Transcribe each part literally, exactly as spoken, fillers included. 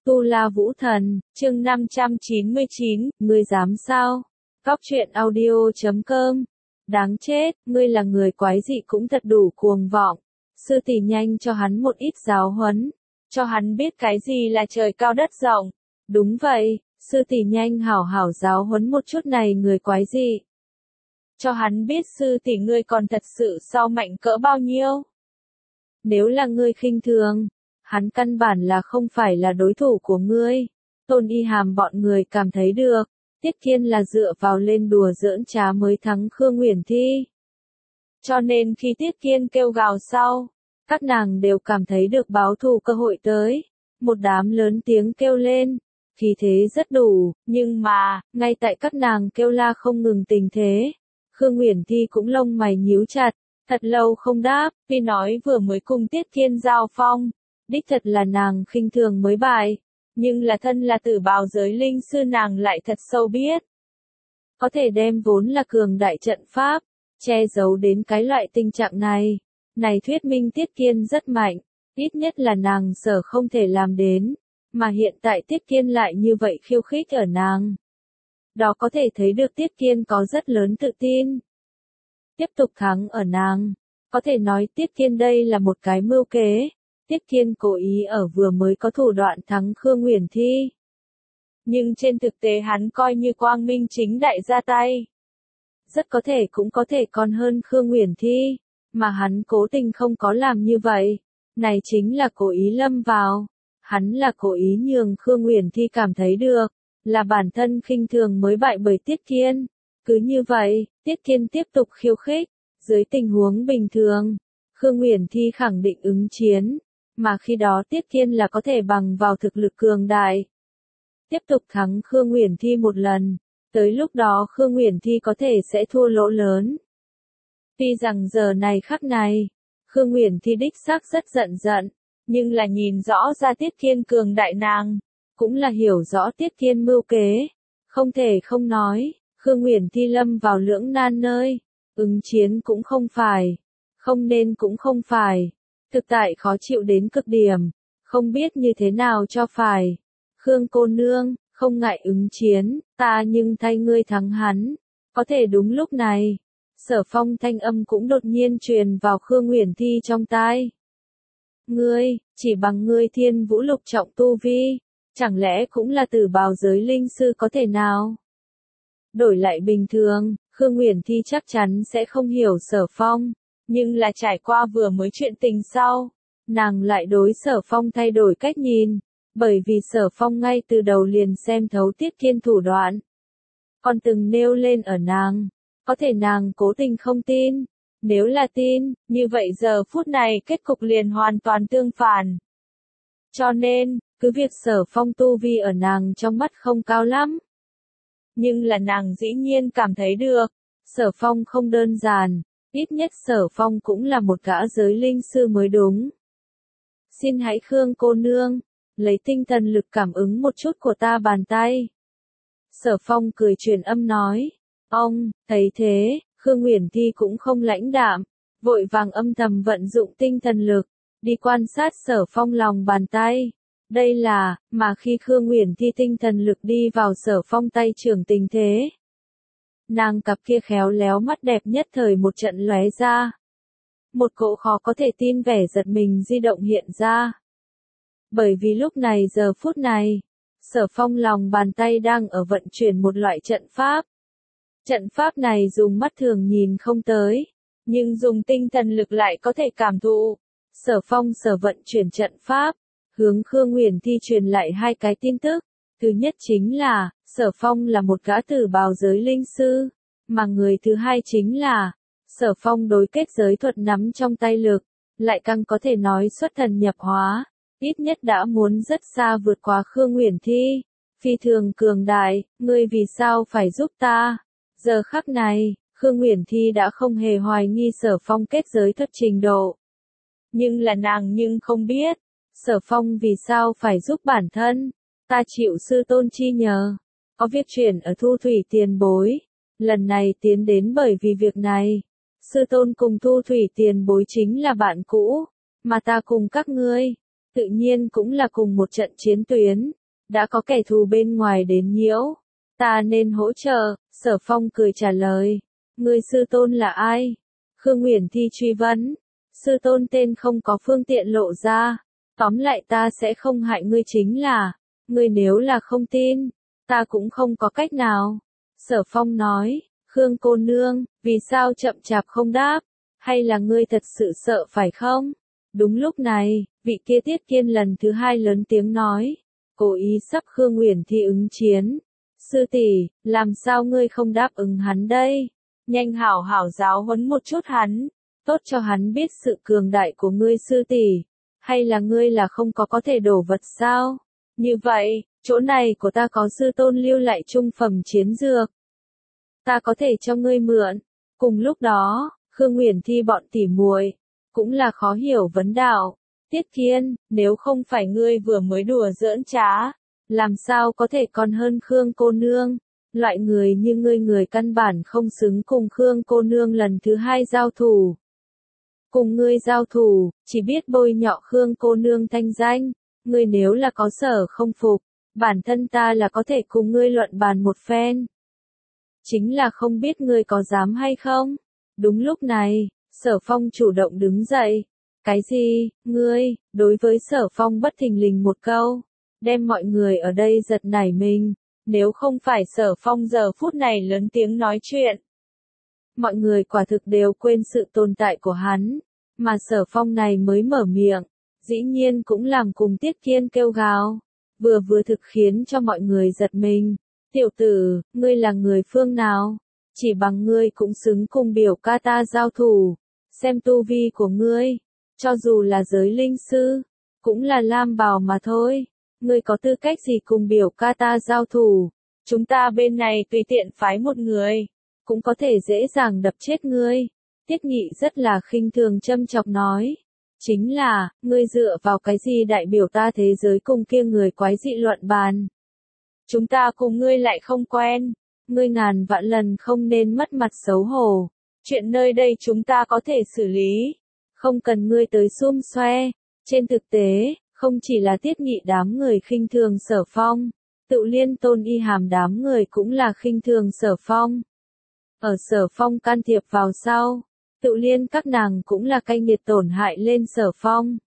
Tu La Vũ Thần, chương năm trăm chín mươi chín, ngươi dám sao? Góc truyện audio chấm com. Đáng chết, ngươi là người quái dị cũng thật đủ cuồng vọng. Sư tỷ nhanh cho hắn một ít giáo huấn, cho hắn biết cái gì là trời cao đất rộng. Đúng vậy, sư tỷ nhanh hảo hảo giáo huấn một chút này người quái dị. Cho hắn biết sư tỷ ngươi còn thật sự sao mạnh cỡ bao nhiêu. Nếu là ngươi khinh thường, hắn căn bản là không phải là đối thủ của ngươi. Tôn Y Hàm bọn người cảm thấy được, Tiết Kiên là dựa vào lên đùa giỡn trá mới thắng Khương Uyển Thi. Cho nên khi Tiết Kiên kêu gào sau, các nàng đều cảm thấy được báo thù cơ hội tới. Một đám lớn tiếng kêu lên, khí thế rất đủ, nhưng mà, ngay tại các nàng kêu la không ngừng tình thế, Khương Uyển Thi cũng lông mày nhíu chặt, thật lâu không đáp, vì nói vừa mới cùng Tiết Kiên giao phong. Đích thật là nàng khinh thường mới bại, nhưng là thân là tử bào giới linh sư nàng lại thật sâu biết. Có thể đem vốn là cường đại trận pháp, che giấu đến cái loại tình trạng này. Này thuyết minh Tiết Kiên rất mạnh, ít nhất là nàng sở không thể làm đến, mà hiện tại Tiết Kiên lại như vậy khiêu khích ở nàng. Đó có thể thấy được Tiết Kiên có rất lớn tự tin. Tiếp tục thắng ở nàng, có thể nói Tiết Kiên đây là một cái mưu kế. Tiết Kiên cố ý ở vừa mới có thủ đoạn thắng Khương Uyển Thi. Nhưng trên thực tế hắn coi như quang minh chính đại ra tay. Rất có thể cũng có thể còn hơn Khương Uyển Thi, mà hắn cố tình không có làm như vậy. Này chính là cố ý lâm vào. Hắn là cố ý nhường Khương Uyển Thi cảm thấy được, là bản thân khinh thường mới bại bởi Tiết Kiên. Cứ như vậy, Tiết Kiên tiếp tục khiêu khích. Dưới tình huống bình thường, Khương Uyển Thi khẳng định ứng chiến. Mà khi đó Tiết Kiên là có thể bằng vào thực lực cường đại. Tiếp tục thắng Khương Uyển Thi một lần, tới lúc đó Khương Uyển Thi có thể sẽ thua lỗ lớn. Tuy rằng giờ này khắc này, Khương Uyển Thi đích xác rất giận giận, nhưng là nhìn rõ ra Tiết Kiên cường đại nàng, cũng là hiểu rõ Tiết Kiên mưu kế, không thể không nói, Khương Uyển Thi lâm vào lưỡng nan nơi, ứng chiến cũng không phải, không nên cũng không phải. Thực tại khó chịu đến cực điểm, không biết như thế nào cho phải. Khương cô nương, không ngại ứng chiến, ta nhưng thay ngươi thắng hắn. Có thể đúng lúc này, Sở Phong thanh âm cũng đột nhiên truyền vào Khương Uyển Thi trong tai. Ngươi, chỉ bằng ngươi thiên vũ lục trọng tu vi, chẳng lẽ cũng là tử bào giới linh sư có thể nào? Đổi lại bình thường, Khương Uyển Thi chắc chắn sẽ không hiểu Sở Phong. Nhưng là trải qua vừa mới chuyện tình sau, nàng lại đối Sở Phong thay đổi cách nhìn, bởi vì Sở Phong ngay từ đầu liền xem thấu Tiết Kiên thủ đoạn. Còn từng nêu lên ở nàng, có thể nàng cố tình không tin, nếu là tin, như vậy giờ phút này kết cục liền hoàn toàn tương phản. Cho nên, cứ việc Sở Phong tu vi ở nàng trong mắt không cao lắm. Nhưng là nàng dĩ nhiên cảm thấy được, Sở Phong không đơn giản. Ít nhất Sở Phong cũng là một gã giới linh sư mới đúng. Xin hãy Khương cô nương, lấy tinh thần lực cảm ứng một chút của ta bàn tay. Sở Phong cười truyền âm nói. Ông, thấy thế, Khương Uyển Thi cũng không lãnh đạm, vội vàng âm thầm vận dụng tinh thần lực, đi quan sát Sở Phong lòng bàn tay. Đây là, mà khi Khương Uyển Thi tinh thần lực đi vào Sở Phong tay trưởng tình thế. Nàng cặp kia khéo léo mắt đẹp nhất thời một trận lóe ra. Một cỗ khó có thể tin vẻ giật mình di động hiện ra. Bởi vì lúc này giờ phút này, Sở Phong lòng bàn tay đang ở vận chuyển một loại trận pháp. Trận pháp này dùng mắt thường nhìn không tới, nhưng dùng tinh thần lực lại có thể cảm thụ. Sở Phong sở vận chuyển trận pháp, hướng Khương Uyển Thi truyền lại hai cái tin tức. Thứ nhất chính là, Sở Phong là một gã tử bào giới linh sư, mà người thứ hai chính là, Sở Phong đối kết giới thuật nắm trong tay lực, lại càng có thể nói xuất thần nhập hóa, ít nhất đã muốn rất xa vượt qua Khương Uyển Thi, phi thường cường đại, ngươi vì sao phải giúp ta? Giờ khắc này, Khương Uyển Thi đã không hề hoài nghi Sở Phong kết giới thuật trình độ. Nhưng là nàng nhưng không biết, Sở Phong vì sao phải giúp bản thân. Ta chịu sư tôn chi nhờ, có việc chuyển ở Thu Thủy tiền bối, lần này tiến đến bởi vì việc này, sư tôn cùng Thu Thủy tiền bối chính là bạn cũ, mà ta cùng các ngươi, tự nhiên cũng là cùng một trận chiến tuyến, đã có kẻ thù bên ngoài đến nhiễu, ta nên hỗ trợ, Sở Phong cười trả lời, người sư tôn là ai? Khương Uyển Thi truy vấn, sư tôn tên không có phương tiện lộ ra, tóm lại ta sẽ không hại ngươi chính là, ngươi nếu là không tin, ta cũng không có cách nào. Sở Phong nói, Khương cô nương, vì sao chậm chạp không đáp, hay là ngươi thật sự sợ phải không? Đúng lúc này, vị kia Tiết Kiên lần thứ hai lớn tiếng nói, cố ý sắp Khương Uyển Thi ứng chiến. Sư tỷ, làm sao ngươi không đáp ứng hắn đây? Nhanh hảo hảo giáo huấn một chút hắn, tốt cho hắn biết sự cường đại của ngươi sư tỷ, hay là ngươi là không có có thể đổ vật sao? Như vậy, chỗ này của ta có sư tôn lưu lại trung phẩm chiến dược, ta có thể cho ngươi mượn. Cùng lúc đó, Khương Uyển Thi bọn tỉ muội cũng là khó hiểu vấn đạo, Tiết Kiên, nếu không phải ngươi vừa mới đùa giỡn trá, làm sao có thể còn hơn Khương cô nương? Loại người như ngươi người căn bản không xứng cùng Khương cô nương lần thứ hai giao thủ. Cùng ngươi giao thủ, chỉ biết bôi nhọ Khương cô nương thanh danh, ngươi nếu là có sở không phục, bản thân ta là có thể cùng ngươi luận bàn một phen. Chính là không biết ngươi có dám hay không? Đúng lúc này, Sở Phong chủ động đứng dậy. Cái gì, ngươi, đối với Sở Phong bất thình lình một câu, đem mọi người ở đây giật nảy mình, nếu không phải Sở Phong giờ phút này lớn tiếng nói chuyện. Mọi người quả thực đều quên sự tồn tại của hắn, mà Sở Phong này mới mở miệng, dĩ nhiên cũng làm cùng Tiết Kiên kêu gào, vừa vừa thực khiến cho mọi người giật mình. Tiểu tử, ngươi là người phương nào? Chỉ bằng ngươi cũng xứng cùng biểu ca ta giao thủ, xem tu vi của ngươi, cho dù là giới linh sư, cũng là lam bào mà thôi, ngươi có tư cách gì cùng biểu ca ta giao thủ, chúng ta bên này tùy tiện phái một người, cũng có thể dễ dàng đập chết ngươi. Tiết Nghị rất là khinh thường châm chọc nói, chính là, ngươi dựa vào cái gì đại biểu ta thế giới cùng kia người quái dị luận bàn. Chúng ta cùng ngươi lại không quen, ngươi ngàn vạn lần không nên mất mặt xấu hổ, chuyện nơi đây chúng ta có thể xử lý, không cần ngươi tới xum xoe. Trên thực tế, không chỉ là Tiết Nghị đám người khinh thường Sở Phong, Tự Liên Tôn Y Hàm đám người cũng là khinh thường Sở Phong. Ở Sở Phong can thiệp vào sau, Tự Liên các nàng cũng là cay nghiệt tổn hại lên Sở Phong.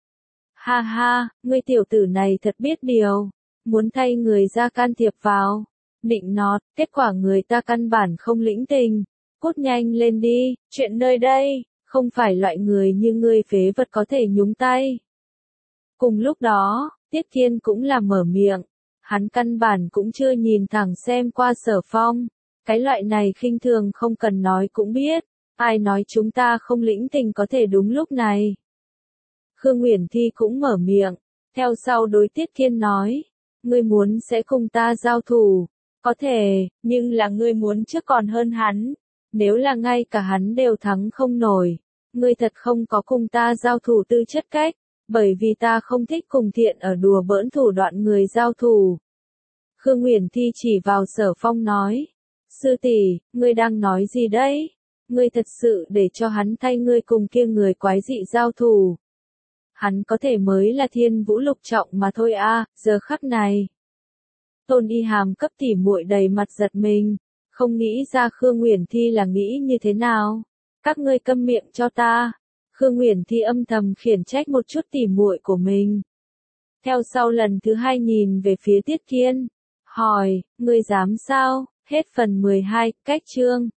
Ha ha, ngươi tiểu tử này thật biết điều, muốn thay người ra can thiệp vào, nịnh nọt, kết quả người ta căn bản không lĩnh tình, cút nhanh lên đi, chuyện nơi đây, không phải loại người như ngươi phế vật có thể nhúng tay. Cùng lúc đó, Tiết Kiên cũng là mở miệng, hắn căn bản cũng chưa nhìn thẳng xem qua Sở Phong, cái loại này khinh thường không cần nói cũng biết, ai nói chúng ta không lĩnh tình có thể đúng lúc này. Khương Uyển Thi cũng mở miệng, theo sau đối Tiết Kiên nói, ngươi muốn sẽ cùng ta giao thủ, có thể, nhưng là ngươi muốn trước còn hơn hắn, nếu là ngay cả hắn đều thắng không nổi, ngươi thật không có cùng ta giao thủ tư chất cách, bởi vì ta không thích cùng thiện ở đùa bỡn thủ đoạn người giao thủ. Khương Uyển Thi chỉ vào Sở Phong nói, sư tỷ, ngươi đang nói gì đấy? Ngươi thật sự để cho hắn thay ngươi cùng kia người quái dị giao thủ. Hắn có thể mới là thiên vũ lục trọng mà thôi a, à, giờ khắc này. Tôn Y Hàm cấp tỉ muội đầy mặt giật mình, không nghĩ ra Khương Uyển Thi là nghĩ như thế nào. Các ngươi câm miệng cho ta. Khương Uyển Thi âm thầm khiển trách một chút tỉ muội của mình. Theo sau lần thứ hai nhìn về phía Tiết Kiên, hỏi, ngươi dám sao? Hết phần mười hai, cách chương.